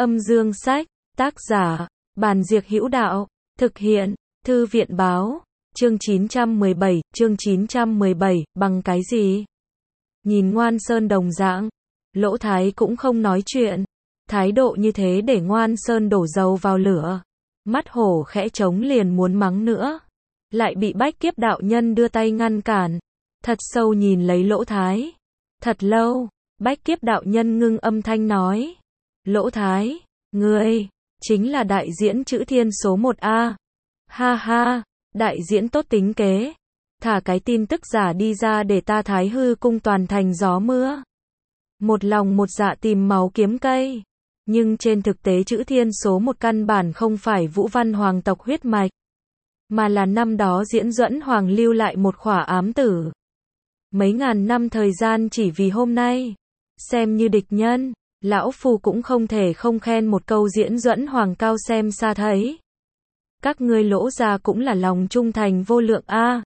Âm dương sách, tác giả, Bàn Diệc Hữu Đạo, thực hiện, Thư viện báo, chương 917, bằng cái gì? Nhìn Ngoan Sơn đồng dạng, Lỗ Thái cũng không nói chuyện, thái độ như thế để Ngoan Sơn đổ dầu vào lửa, mắt hổ khẽ trống liền muốn mắng nữa, lại bị Bách Kiếp đạo nhân đưa tay ngăn cản, thật sâu nhìn lấy Lỗ Thái, thật lâu, Bách Kiếp đạo nhân ngưng âm thanh nói, Lỗ Thái, ngươi, chính là đại diễn chữ thiên số 1A, ha ha, đại diễn tốt tính kế, thả cái tin tức giả đi ra để ta Thái Hư cung toàn thành gió mưa. Một lòng một dạ tìm máu kiếm cây, nhưng trên thực tế chữ thiên số 1 căn bản không phải Vũ Văn hoàng tộc huyết mạch, mà là năm đó Diễn Duẫn hoàng lưu lại một khỏa ám tử. Mấy ngàn năm thời gian chỉ vì hôm nay, xem như địch nhân, lão phu cũng không thể không khen một câu Diễn Duẫn hoàng cao xem xa thấy. Các ngươi Lỗ gia cũng là lòng trung thành vô lượng a.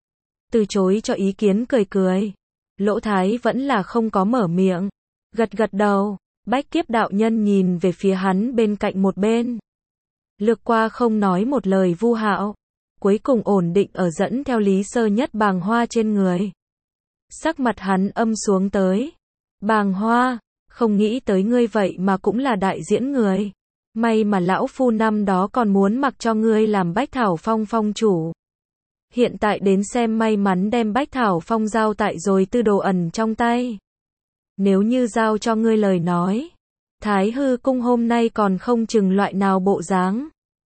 Từ chối cho ý kiến cười cười, Lỗ Thái vẫn là không có mở miệng, gật gật đầu. Bách Kiếp đạo nhân nhìn về phía hắn bên cạnh một bên, lược qua không nói một lời Vu Hạo, cuối cùng ổn định ở dẫn theo Lý Sơ Nhất Bàng Hoa trên người. Sắc mặt hắn âm xuống tới, Bàng Hoa, không nghĩ tới ngươi vậy mà cũng là đại diễn người, may mà lão phu năm đó còn muốn mặc cho ngươi làm Bách Thảo Phong phong chủ. Hiện tại đến xem may mắn đem Bách Thảo Phong giao tại rồi Tư Đồ Ẩn trong tay. Nếu như giao cho ngươi lời nói, Thái Hư cung hôm nay còn không chừng loại nào bộ dáng.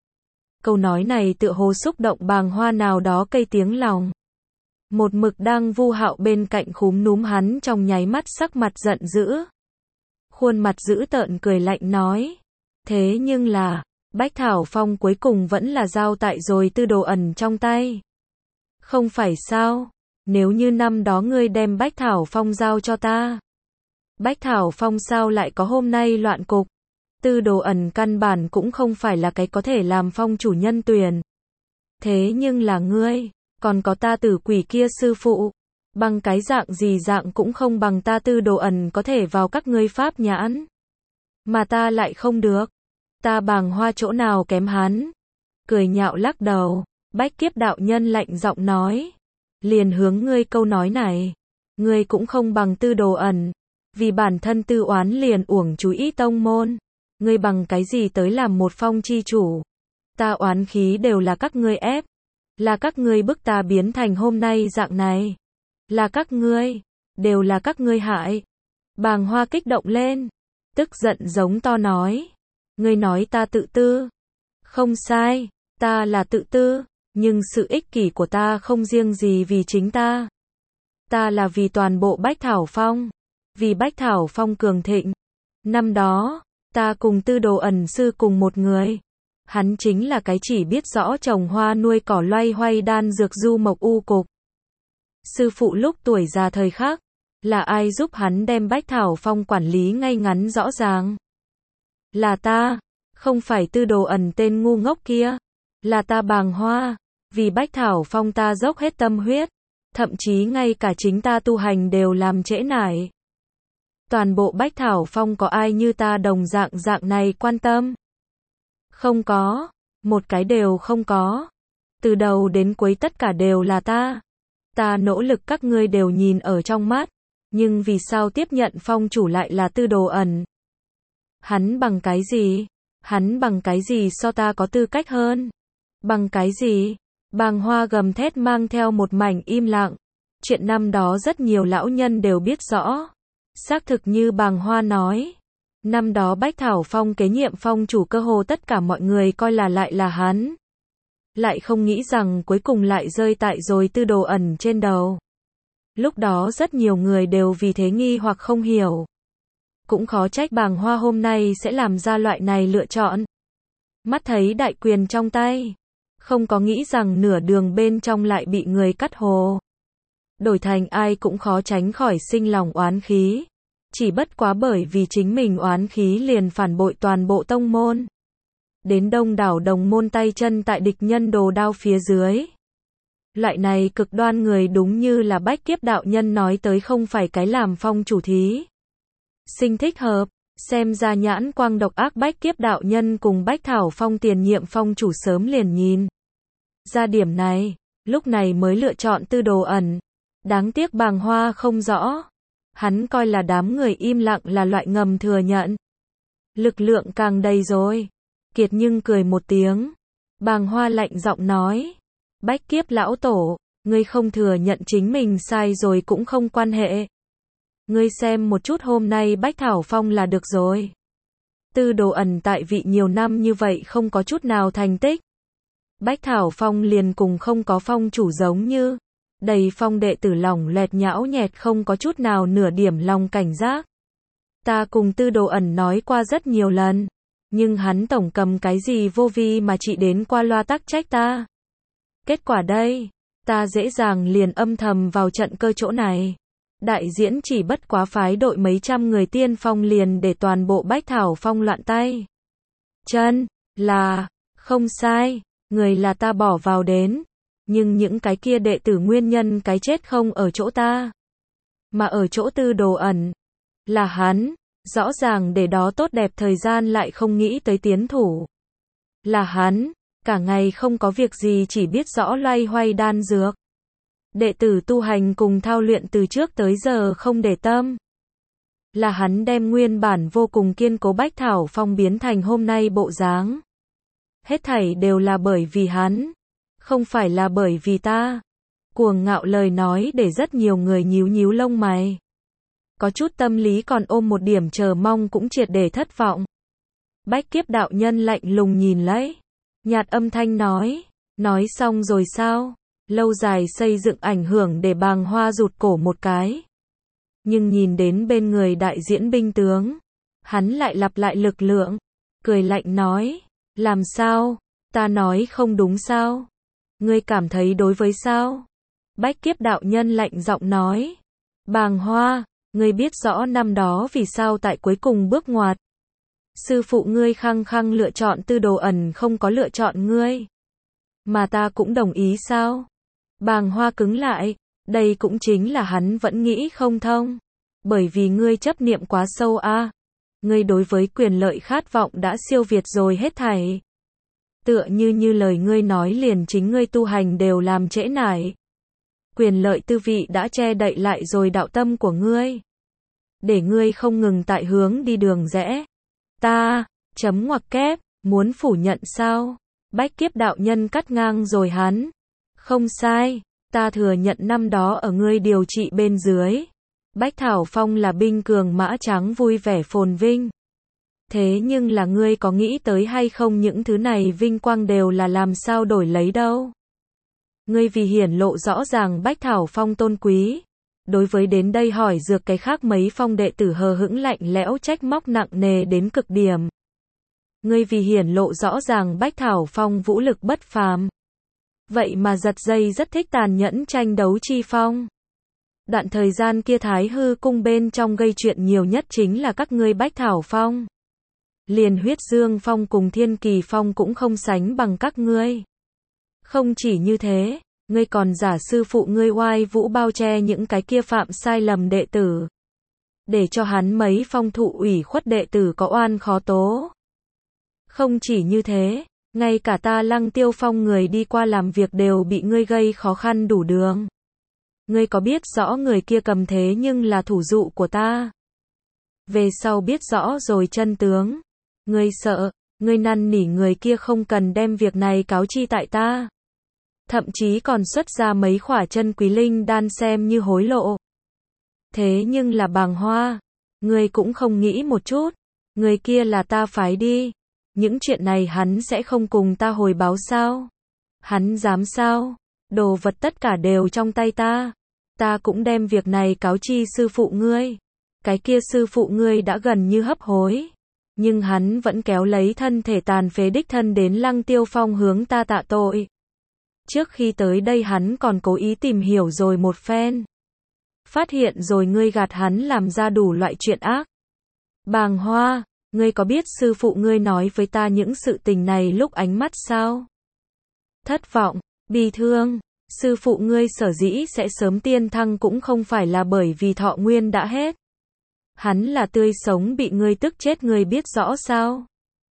Câu nói này tựa hồ xúc động Bàng Hoa nào đó cây tiếng lòng. Một mực đang Vu Hạo bên cạnh khúm núm hắn trong nháy mắt sắc mặt giận dữ. Khuôn mặt dữ tợn cười lạnh nói, thế nhưng là, Bách Thảo Phong cuối cùng vẫn là giao tại rồi Tư Đồ Ẩn trong tay. Không phải sao, nếu như năm đó ngươi đem Bách Thảo Phong giao cho ta, Bách Thảo Phong sao lại có hôm nay loạn cục? Tư Đồ Ẩn căn bản cũng không phải là cái có thể làm phong chủ nhân tuyển. Thế nhưng là ngươi, còn có ta Tử Quỷ kia sư phụ, bằng cái dạng gì dạng cũng không bằng ta Tư Đồ Ẩn có thể vào các ngươi pháp nhãn. Mà ta lại không được. Ta Bàng Hoa chỗ nào kém hắn? Cười nhạo lắc đầu, Bách Kiếp đạo nhân lạnh giọng nói, liền hướng ngươi câu nói này, ngươi cũng không bằng Tư Đồ Ẩn. Vì bản thân tư oán liền uổng chú ý tông môn, ngươi bằng cái gì tới làm một phong chi chủ? Ta oán khí đều là các ngươi ép, là các ngươi bức ta biến thành hôm nay dạng này, là các ngươi, đều là các ngươi hại. Bàng Hoa kích động lên, tức giận giống to nói, ngươi nói ta tự tư, không sai, ta là tự tư, nhưng sự ích kỷ của ta không riêng gì vì chính ta, ta là vì toàn bộ Bách Thảo Phong. Vì Bách Thảo Phong cường thịnh. Năm đó, ta cùng Tư Đồ Ẩn sư cùng một người. Hắn chính là cái chỉ biết rõ trồng hoa nuôi cỏ loay hoay đan dược du mộc u cục. Sư phụ lúc tuổi già thời khắc, là ai giúp hắn đem Bách Thảo Phong quản lý ngay ngắn rõ ràng? Là ta, không phải Tư Đồ Ẩn tên ngu ngốc kia. Là ta Bàng Hoa, vì Bách Thảo Phong ta dốc hết tâm huyết. Thậm chí ngay cả chính ta tu hành đều làm trễ nải. Toàn bộ Bách Thảo Phong có ai như ta đồng dạng này quan tâm? Không có, một cái đều không có. Từ đầu đến cuối tất cả đều là ta. Ta nỗ lực các ngươi đều nhìn ở trong mắt, nhưng vì sao tiếp nhận phong chủ lại là Tư Đồ Ẩn? Hắn bằng cái gì? Hắn bằng cái gì so ta có tư cách hơn? Bằng cái gì? Bàng Hoa gầm thét mang theo một mảnh im lặng. Chuyện năm đó rất nhiều lão nhân đều biết rõ. Xác thực như Bàng Hoa nói, năm đó Bách Thảo Phong kế nhiệm phong chủ cơ hồ tất cả mọi người coi là lại là hắn. Lại không nghĩ rằng cuối cùng lại rơi tại rồi Tư Đồ Ẩn trên đầu. Lúc đó rất nhiều người đều vì thế nghi hoặc không hiểu. Cũng khó trách Bàng Hoa hôm nay sẽ làm ra loại này lựa chọn. Mắt thấy đại quyền trong tay, không có nghĩ rằng nửa đường bên trong lại bị người cắt hồ. Đổi thành ai cũng khó tránh khỏi sinh lòng oán khí. Chỉ bất quá bởi vì chính mình oán khí liền phản bội toàn bộ tông môn. Đến đông đảo đồng môn tay chân tại địch nhân đồ đao phía dưới. Loại này cực đoan người đúng như là Bách Kiếp đạo nhân nói tới không phải cái làm phong chủ thí. Sinh thích hợp, Xem ra nhãn quang độc ác Bách Kiếp đạo nhân cùng Bách Thảo Phong tiền nhiệm phong chủ sớm liền nhìn ra điểm này, lúc này mới lựa chọn Tư Đồ ẩn. Đáng tiếc Bàng Hoa không rõ. Hắn coi là đám người im lặng là loại ngầm thừa nhận. Lực lượng càng đầy rồi. Kiệt nhưng cười một tiếng. Bàng Hoa lạnh giọng nói. Bách Kiếp lão tổ, ngươi không thừa nhận chính mình sai rồi cũng không quan hệ. Ngươi xem một chút hôm nay Bách Thảo Phong là được rồi. Tư Đồ ẩn tại vị nhiều năm như vậy không có chút nào thành tích. Bách Thảo Phong liền cùng không có phong chủ giống như. Đầy phong đệ tử lỏng loẹt nhão nhẹt không có chút nào nửa điểm lòng cảnh giác. Ta cùng Tư Đồ ẩn nói qua rất nhiều lần. Nhưng hắn tổng cầm cái gì vô vi mà chỉ đến qua loa tắc trách ta. Kết quả đây, ta dễ dàng liền âm thầm vào trận cơ chỗ này. Đại diễn chỉ bất quá phái đội mấy trăm người tiên phong liền để toàn bộ Bách Thảo Phong loạn tay. Chân, là, không sai, người là ta bỏ vào đến. Nhưng những cái kia đệ tử nguyên nhân cái chết không ở chỗ ta. Mà ở chỗ Tư Đồ ẩn. Là hắn, rõ ràng để đó tốt đẹp thời gian lại không nghĩ tới tiến thủ. Là hắn, cả ngày không có việc gì chỉ biết rõ loay hoay đan dược. Đệ tử tu hành cùng thao luyện từ trước tới giờ không để tâm. Là hắn đem nguyên bản vô cùng kiên cố Bách Thảo Phong biến thành hôm nay bộ dáng. Hết thảy đều là bởi vì hắn, không phải là bởi vì ta. Cuồng ngạo lời nói để rất nhiều người nhíu nhíu lông mày. Có chút tâm lý còn ôm một điểm chờ mong cũng triệt để thất vọng. Bách Kiếp đạo nhân lạnh lùng nhìn lấy. Nhạt âm thanh nói xong rồi sao? Lâu dài xây dựng ảnh hưởng để Bàng Hoa rụt cổ một cái. Nhưng nhìn đến bên người đại diễn binh tướng, hắn lại lặp lại lực lượng, cười lạnh nói, làm sao? Ta nói không đúng sao? Ngươi cảm thấy đối với sao? Bách Kiếp đạo nhân lạnh giọng nói, Bàng Hoa, ngươi biết rõ năm đó vì sao tại cuối cùng bước ngoặt. Sư phụ ngươi khăng khăng lựa chọn Tư Đồ ẩn không có lựa chọn ngươi. Mà ta cũng đồng ý sao? Bàng Hoa cứng lại, đây cũng chính là hắn vẫn nghĩ không thông. Bởi vì ngươi chấp niệm quá sâu a. Ngươi đối với quyền lợi khát vọng đã siêu việt rồi hết thảy. Tựa như lời ngươi nói liền chính ngươi tu hành đều làm trễ nải. Quyền lợi tư vị đã che đậy lại rồi đạo tâm của ngươi. Để ngươi không ngừng tại hướng đi đường rẽ. Ta, chấm ngoặc kép, muốn phủ nhận sao? Bách Kiếp đạo nhân cắt ngang rồi hắn. Không sai, ta thừa nhận năm đó ở ngươi điều trị bên dưới. Bách Thảo Phong là binh cường mã trắng vui vẻ phồn vinh. Thế nhưng là ngươi có nghĩ tới hay không những thứ này vinh quang đều là làm sao đổi lấy đâu? Ngươi vì hiển lộ rõ ràng Bách Thảo Phong tôn quý. Đối với đến đây hỏi dược cái khác mấy phong đệ tử hờ hững lạnh lẽo trách móc nặng nề đến cực điểm. Ngươi vì hiển lộ rõ ràng Bách Thảo Phong vũ lực bất phàm. Vậy mà giật dây rất thích tàn nhẫn tranh đấu chi phong. Đoạn thời gian kia Thái Hư cung bên trong gây chuyện nhiều nhất chính là các ngươi Bách Thảo Phong. Liền Huyết Dương Phong cùng Thiên Kỳ Phong cũng không sánh bằng các ngươi. Không chỉ như thế, ngươi còn giả sư phụ ngươi oai vũ bao che những cái kia phạm sai lầm đệ tử. Để cho hắn mấy phong thụ ủy khuất đệ tử có oan khó tố. Không chỉ như thế, ngay cả ta Lăng Tiêu Phong người đi qua làm việc đều bị ngươi gây khó khăn đủ đường. Ngươi có biết rõ người kia cầm thế nhưng là thủ dụ của ta. Về sau biết rõ rồi chân tướng. Ngươi sợ, ngươi năn nỉ người kia không cần đem việc này cáo chi tại ta. Thậm chí còn xuất ra mấy khỏa chân quý linh đan xem như hối lộ. Thế nhưng là Bàng Hoa, ngươi cũng không nghĩ một chút. Người kia là ta phái đi. Những chuyện này hắn sẽ không cùng ta hồi báo sao? Hắn dám sao? Đồ vật tất cả đều trong tay ta. Ta cũng đem việc này cáo chi sư phụ ngươi. Cái kia sư phụ ngươi đã gần như hấp hối. Nhưng hắn vẫn kéo lấy thân thể tàn phế đích thân đến Lăng Tiêu Phong hướng ta tạ tội. Trước khi tới đây hắn còn cố ý tìm hiểu rồi một phen. Phát hiện rồi ngươi gạt hắn làm ra đủ loại chuyện ác. Bàng Hoa, ngươi có biết sư phụ ngươi nói với ta những sự tình này lúc ánh mắt sao? Thất vọng, bi thương, sư phụ ngươi sở dĩ sẽ sớm tiên thăng cũng không phải là bởi vì thọ nguyên đã hết. Hắn là tươi sống bị ngươi tức chết ngươi biết rõ sao?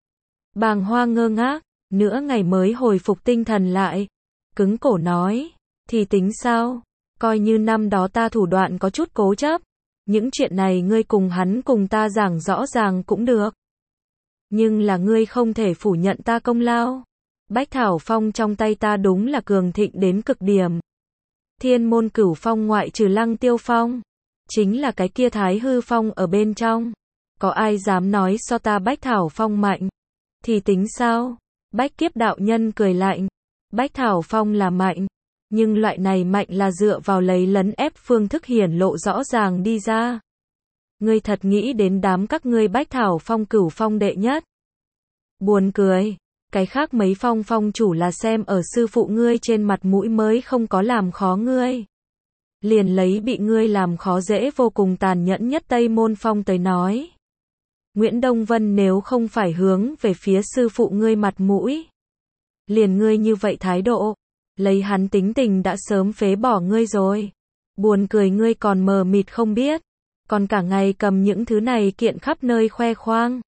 Bàng Hoa ngơ ngác, nửa ngày mới hồi phục tinh thần lại. Cứng cổ nói, thì tính sao? Coi như năm đó ta thủ đoạn có chút cố chấp. Những chuyện này ngươi cùng hắn cùng ta giảng rõ ràng cũng được. Nhưng là ngươi không thể phủ nhận ta công lao. Bách Thảo Phong trong tay ta đúng là cường thịnh đến cực điểm. Thiên môn Cửu Phong ngoại trừ Lăng Tiêu Phong, chính là cái kia Thái Hư Phong ở bên trong. Có ai dám nói so ta Bách Thảo Phong mạnh? Thì tính sao? Bách Kiếp đạo nhân cười lạnh. Bách Thảo Phong là mạnh, nhưng loại này mạnh là dựa vào lấy lấn ép phương thức hiển lộ rõ ràng đi ra. Ngươi thật nghĩ đến đám các ngươi Bách Thảo Phong Cửu Phong đệ nhất? Buồn cười, cái khác mấy phong phong chủ là xem ở sư phụ ngươi trên mặt mũi mới không có làm khó ngươi. Liền lấy bị ngươi làm khó dễ vô cùng tàn nhẫn nhất Tây Môn Phong tới nói. Nguyễn Đông Vân nếu không phải hướng về phía sư phụ ngươi mặt mũi, liền ngươi như vậy thái độ, lấy hắn tính tình đã sớm phế bỏ ngươi rồi. Buồn cười ngươi còn mờ mịt không biết, còn cả ngày cầm những thứ này kiện khắp nơi khoe khoang.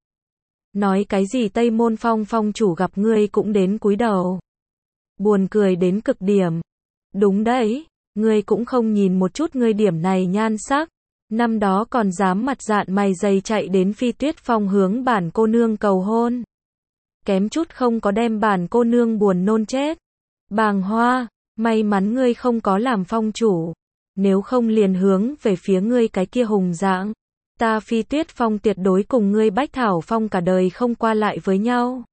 Nói cái gì Tây Môn Phong phong chủ gặp ngươi cũng đến cúi đầu. Buồn cười đến cực điểm. Đúng đấy, ngươi cũng không nhìn một chút ngươi điểm này nhan sắc. Năm đó còn dám mặt dạn mày dày chạy đến Phi Tuyết Phong hướng bản cô nương cầu hôn. Kém chút không có đem bản cô nương buồn nôn chết. Bàng Hoa, may mắn ngươi không có làm phong chủ. Nếu không liền hướng về phía ngươi cái kia hùng dạng. Ta Phi Tuyết Phong tuyệt đối cùng ngươi Bách Thảo Phong cả đời không qua lại với nhau.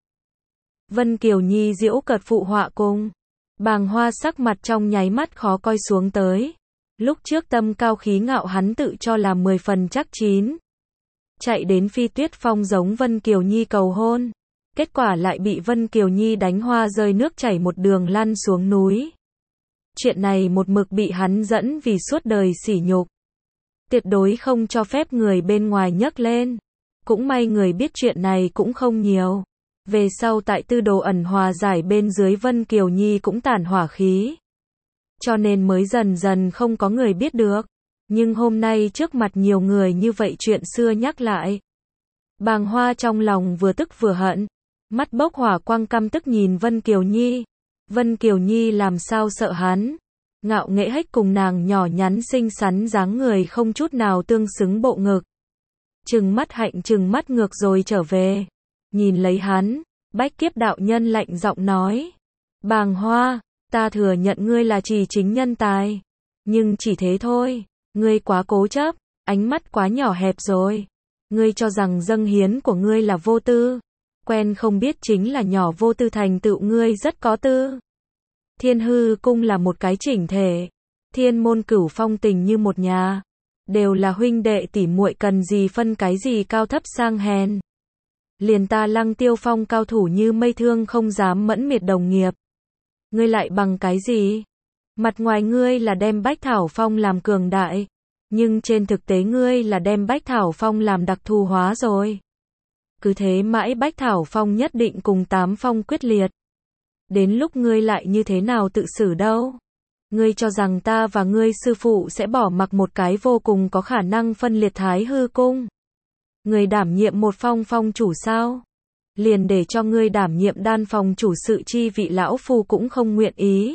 Vân Kiều Nhi giễu cợt phụ họa cùng. Bàng Hoa sắc mặt trong nháy mắt khó coi xuống tới. Lúc trước tâm cao khí ngạo hắn tự cho là 10 phần chắc chín. Chạy đến Phi Tuyết Phong giống Vân Kiều Nhi cầu hôn. Kết quả lại bị Vân Kiều Nhi đánh hoa rơi nước chảy một đường lăn xuống núi. Chuyện này một mực bị hắn dẫn vì suốt đời sỉ nhục. Tuyệt đối không cho phép người bên ngoài nhắc lên. Cũng may người biết chuyện này cũng không nhiều. Về sau tại Tư Đồ ẩn hòa giải bên dưới Vân Kiều Nhi cũng tản hỏa khí. Cho nên mới dần dần không có người biết được. Nhưng hôm nay trước mặt nhiều người như vậy chuyện xưa nhắc lại. Bàng Hoa trong lòng vừa tức vừa hận. Mắt bốc hỏa quang căm tức nhìn Vân Kiều Nhi. Vân Kiều Nhi làm sao sợ hắn. Ngạo nghễ hách cùng nàng nhỏ nhắn xinh xắn dáng người không chút nào tương xứng bộ ngực. Trừng mắt hạnh trừng mắt ngược rồi trở về. Nhìn lấy hắn, Bách Kiếp đạo nhân lạnh giọng nói. Bàng Hoa, ta thừa nhận ngươi là trì chính nhân tài. Nhưng chỉ thế thôi, ngươi quá cố chấp, ánh mắt quá nhỏ hẹp rồi. Ngươi cho rằng dâng hiến của ngươi là vô tư. Quen không biết chính là nhỏ vô tư thành tựu ngươi rất có tư. Thiên Hư Cung là một cái chỉnh thể. Thiên môn Cửu Phong tình như một nhà. Đều là huynh đệ tỉ muội cần gì phân cái gì cao thấp sang hèn. Liền ta Lăng Tiêu Phong cao thủ như mây thương không dám mẫn miệt đồng nghiệp. Ngươi lại bằng cái gì? Mặt ngoài ngươi là đem Bách Thảo Phong làm cường đại. Nhưng trên thực tế ngươi là đem Bách Thảo Phong làm đặc thù hóa rồi. Cứ thế mãi Bách Thảo Phong nhất định cùng 8 phong quyết liệt. Đến lúc ngươi lại như thế nào tự xử đâu? Ngươi cho rằng ta và ngươi sư phụ sẽ bỏ mặc một cái vô cùng có khả năng phân liệt Thái Hư Cung? Ngươi đảm nhiệm một phong phong chủ sao? Liền để cho ngươi đảm nhiệm đan phòng chủ sự chi vị lão phu cũng không nguyện ý.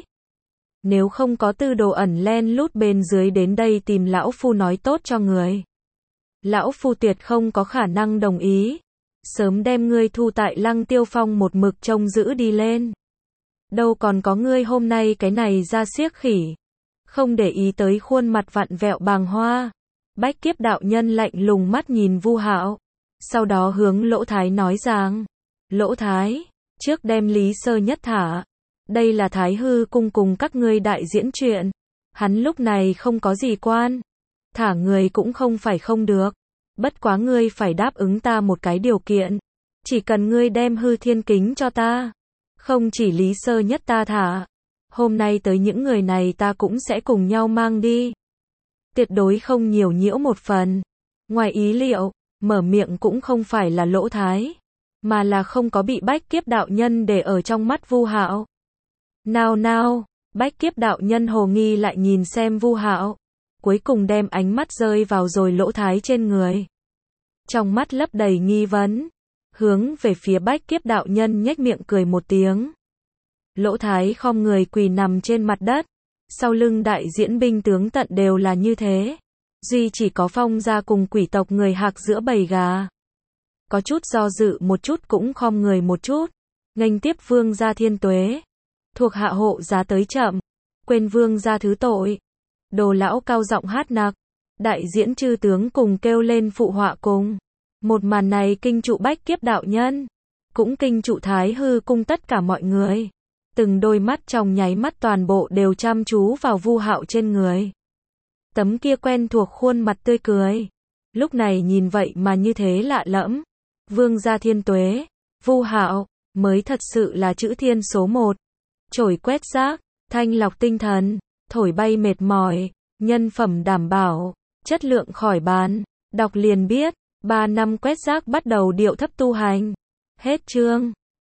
Nếu không có Tư Đồ ẩn len lút bên dưới đến đây tìm lão phu nói tốt cho người. Lão phu tuyệt không có khả năng đồng ý. Sớm đem ngươi thu tại Lăng Tiêu Phong một mực trông giữ đi lên. Đâu còn có ngươi hôm nay cái này ra xiếc khỉ. Không để ý tới khuôn mặt vặn vẹo Bàng Hoa. Bách Kiếp đạo nhân lạnh lùng mắt nhìn Vu Hạo. Sau đó hướng Lỗ Thái nói rằng. Lỗ Thái, trước đem Lý Sơ Nhất thả. Đây là Thái Hư Cung cùng các ngươi đại diễn chuyện. Hắn lúc này không có gì quan. Thả người cũng không phải không được. Bất quá ngươi phải đáp ứng ta một cái điều kiện. Chỉ cần ngươi đem hư thiên kính cho ta. Không chỉ Lý Sơ Nhất ta thả. Hôm nay tới những người này ta cũng sẽ cùng nhau mang đi. Tuyệt đối không nhiều nhiễu một phần. Ngoài ý liệu, mở miệng cũng không phải là Lỗ Thái. Mà là không có bị Bách Kiếp đạo nhân để ở trong mắt Vu Hạo. Nào, Bách Kiếp đạo nhân hồ nghi lại nhìn xem Vu Hạo. Cuối cùng đem ánh mắt rơi vào rồi Lỗ Thái trên người. trong mắt lấp đầy nghi vấn, hướng về phía Bách Kiếp đạo nhân nhếch miệng cười một tiếng. Lỗ Thái khom người quỳ nằm trên mặt đất, sau lưng đại diễn binh tướng tận đều là như thế, duy chỉ có Phong gia cùng quỷ tộc người Hạc giữa bầy gà. Có chút do dự một chút cũng khom người một chút, nghênh tiếp Vương gia Thiên Tuế. Thuộc hạ hộ giá tới chậm, quên Vương gia thứ tội. Đồ lão cao giọng hát nặc, đại diễn chư tướng cùng kêu lên phụ họa cùng. Một màn này kinh trụ Bách Kiếp đạo nhân, cũng kinh trụ Thái Hư cung tất cả mọi người. Từng đôi mắt trong nháy mắt toàn bộ đều chăm chú vào Vu Hạo trên người. Tấm kia quen thuộc khuôn mặt tươi cười, lúc này nhìn vậy mà như thế lạ lẫm. Vương gia Thiên Tuế, Vu Hạo, mới thật sự là chữ thiên số 1. Chổi quét rác, thanh lọc tinh thần, thổi bay mệt mỏi, nhân phẩm đảm bảo, chất lượng khỏi bàn. Đọc liền biết, 3 năm quét rác bắt đầu điệu thấp tu hành. Hết chương.